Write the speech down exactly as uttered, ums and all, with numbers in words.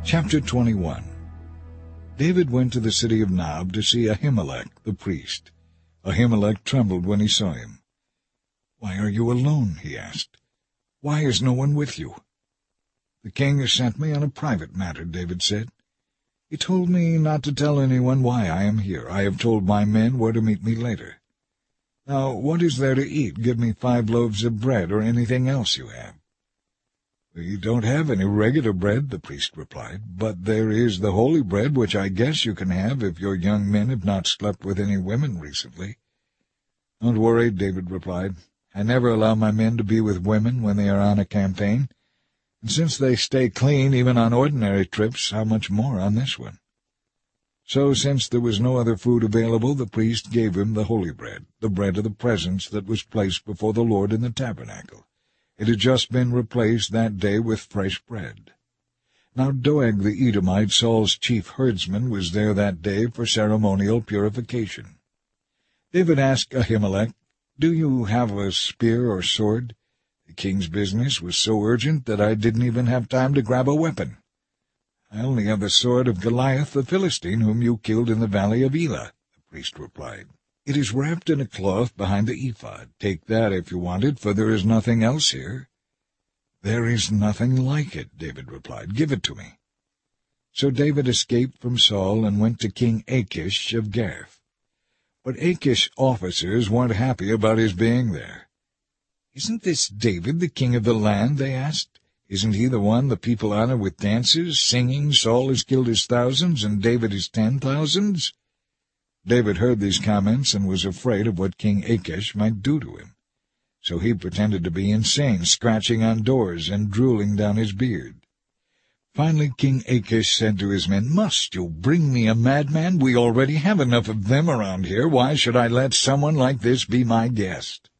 Chapter twenty-one. David went to the city of Nob to see Ahimelech the priest. Ahimelech trembled when he saw him. "Why are you alone?" he asked. "Why is no one with you?" "The king has sent me on a private matter," David said. "He told me not to tell anyone why I am here. I have told my men where to meet me later. Now, what is there to eat? Give me five loaves of bread or anything else you have." "We don't have any regular bread," the priest replied, "but there is the holy bread, which I guess you can have if your young men have not slept with any women recently." "Don't worry," David replied. "I never allow my men to be with women when they are on a campaign, and since they stay clean even on ordinary trips, how much more on this one?" So, since there was no other food available, the priest gave him the holy bread, the bread of the presence that was placed before the Lord in the tabernacle. It had just been replaced that day with fresh bread. Now Doeg the Edomite, Saul's chief herdsman, was there that day for ceremonial purification. David asked Ahimelech, "Do you have a spear or sword?" The king's business was so urgent that I didn't even have time to grab a weapon. "I only have the sword of Goliath the Philistine, whom you killed in the valley of Elah," the priest replied. "It is wrapped in a cloth behind the ephod. Take that if you want it, for there is nothing else here." "There is nothing like it," David replied. "Give it to me." So David escaped from Saul and went to King Achish of Gath. But Achish's officers weren't happy about his being there. "Isn't this David, the king of the land?" they asked. "Isn't he the one the people honor with dances, singing, 'Saul has killed his thousands, and David his ten thousands'?" David heard these comments and was afraid of what King Achish might do to him. So he pretended to be insane, scratching on doors and drooling down his beard. Finally King Achish said to his men, "Must you bring me a madman? We already have enough of them around here. Why should I let someone like this be my guest?"